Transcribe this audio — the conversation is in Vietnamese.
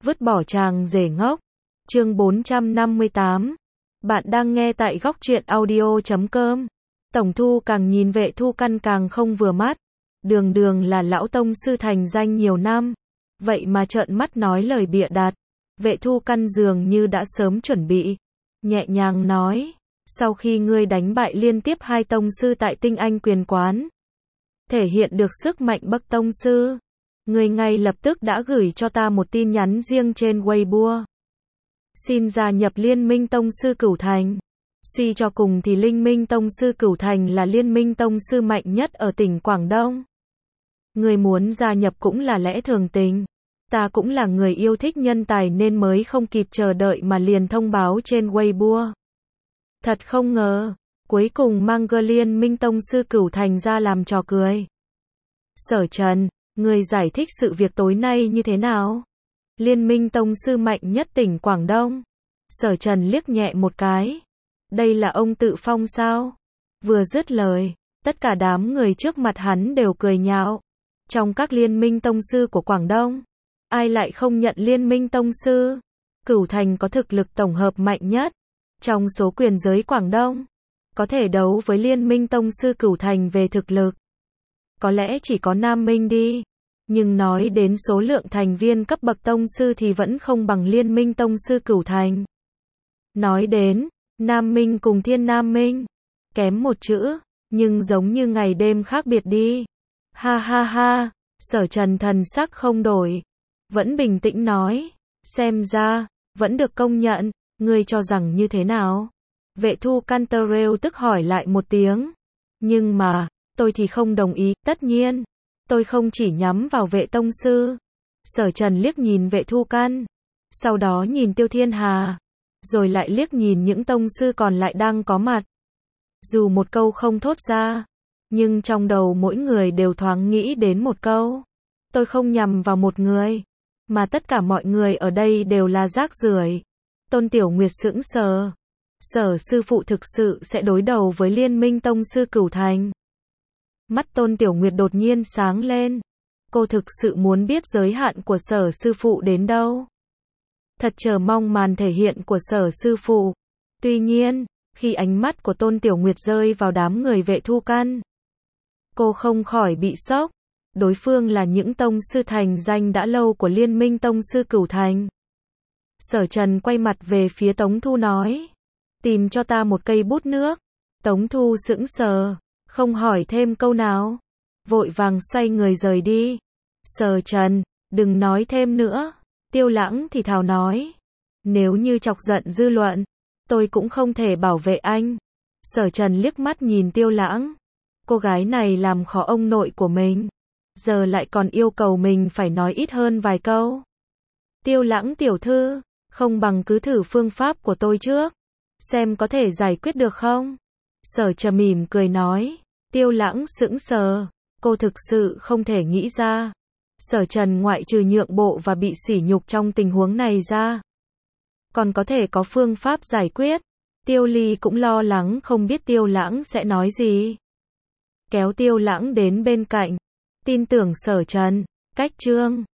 Vứt bỏ chàng rể ngốc. Chương 458. Bạn đang nghe tại góc truyện audio.com. Tổng Thu càng nhìn Vệ Thu Căn càng không vừa mắt. Đường đường là lão tông sư thành danh nhiều năm, vậy mà trợn mắt nói lời bịa đặt. Vệ Thu Căn dường như đã sớm chuẩn bị, nhẹ nhàng nói, sau khi ngươi đánh bại liên tiếp 2 tông sư tại Tinh Anh Quyền Quán, thể hiện được sức mạnh bậc tông sư, ngươi ngay lập tức đã gửi cho ta một tin nhắn riêng trên Weibo. Xin gia nhập Liên minh Tông sư Cửu Thành. Suy cho cùng thì Linh minh Tông sư Cửu Thành là liên minh tông sư mạnh nhất ở tỉnh Quảng Đông. Người muốn gia nhập cũng là lẽ thường tình. Ta cũng là người yêu thích nhân tài nên mới không kịp chờ đợi mà liền thông báo trên Weibo. Thật không ngờ, cuối cùng mang gơ Liên minh Tông sư Cửu Thành ra làm trò cười. Sở Trần, người giải thích sự việc tối nay như thế nào? Liên minh tông sư mạnh nhất tỉnh Quảng Đông. Sở Trần liếc nhẹ một cái. Đây là ông tự phong sao? Vừa dứt lời, tất cả đám người trước mặt hắn đều cười nhạo. Trong các liên minh tông sư của Quảng Đông, ai lại không nhận liên minh tông sư? Cửu Thành có thực lực tổng hợp mạnh nhất trong số quyền giới Quảng Đông, có thể đấu với liên minh tông sư Cửu Thành về thực lực. Có lẽ chỉ có Nam Minh đi. Nhưng nói đến số lượng thành viên cấp bậc tông sư thì vẫn không bằng liên minh tông sư Cửu Thành. Nói đến Nam Minh cùng Thiên Nam Minh, kém một chữ, nhưng giống như ngày đêm khác biệt đi. Ha ha ha, Sở Trần thần sắc không đổi, vẫn bình tĩnh nói, xem ra, vẫn được công nhận, ngươi cho rằng như thế nào? Vệ Thu Căn rêu tức hỏi lại một tiếng. Nhưng mà, tôi thì không đồng ý, tất nhiên. Tôi không chỉ nhắm vào Vệ tông sư. Sở Trần liếc nhìn Vệ Thu Căn, sau đó nhìn Tiêu Thiên Hà, rồi lại liếc nhìn những tông sư còn lại đang có mặt. Dù một câu không thốt ra, nhưng trong đầu mỗi người đều thoáng nghĩ đến một câu. Tôi không nhằm vào một người, mà tất cả mọi người ở đây đều là rác rưởi. Tôn Tiểu Nguyệt sững sờ. Sở sư phụ thực sự sẽ đối đầu với liên minh tông sư Cửu Thành. Mắt Tôn Tiểu Nguyệt đột nhiên sáng lên. Cô thực sự muốn biết giới hạn của Sở sư phụ đến đâu. Thật chờ mong màn thể hiện của Sở sư phụ. Tuy nhiên, khi ánh mắt của Tôn Tiểu Nguyệt rơi vào đám người Vệ Thu Căn, cô không khỏi bị sốc. Đối phương là những tông sư thành danh đã lâu của liên minh tông sư Cửu Thành. Sở Trần quay mặt về phía Tống Thu nói, tìm cho ta một cây bút nước. Tống Thu sững sờ, không hỏi thêm câu nào, vội vàng xoay người rời đi. Sở Trần, đừng nói thêm nữa. Tiêu Lãng thì thào nói, nếu như chọc giận dư luận, tôi cũng không thể bảo vệ anh. Sở Trần liếc mắt nhìn Tiêu Lãng, cô gái này làm khó ông nội của mình, giờ lại còn yêu cầu mình phải nói ít hơn vài câu. Tiêu Lãng tiểu thư, không bằng cứ thử phương pháp của tôi trước, xem có thể giải quyết được không? Sở Trần mỉm cười nói. Tiêu Lãng sững sờ, cô thực sự không thể nghĩ ra. Sở Trần ngoại trừ nhượng bộ và bị sỉ nhục trong tình huống này ra, còn có thể có phương pháp giải quyết. Tiêu Ly cũng lo lắng không biết Tiêu Lãng sẽ nói gì. Kéo Tiêu Lãng đến bên cạnh, tin tưởng Sở Trần. Cách chương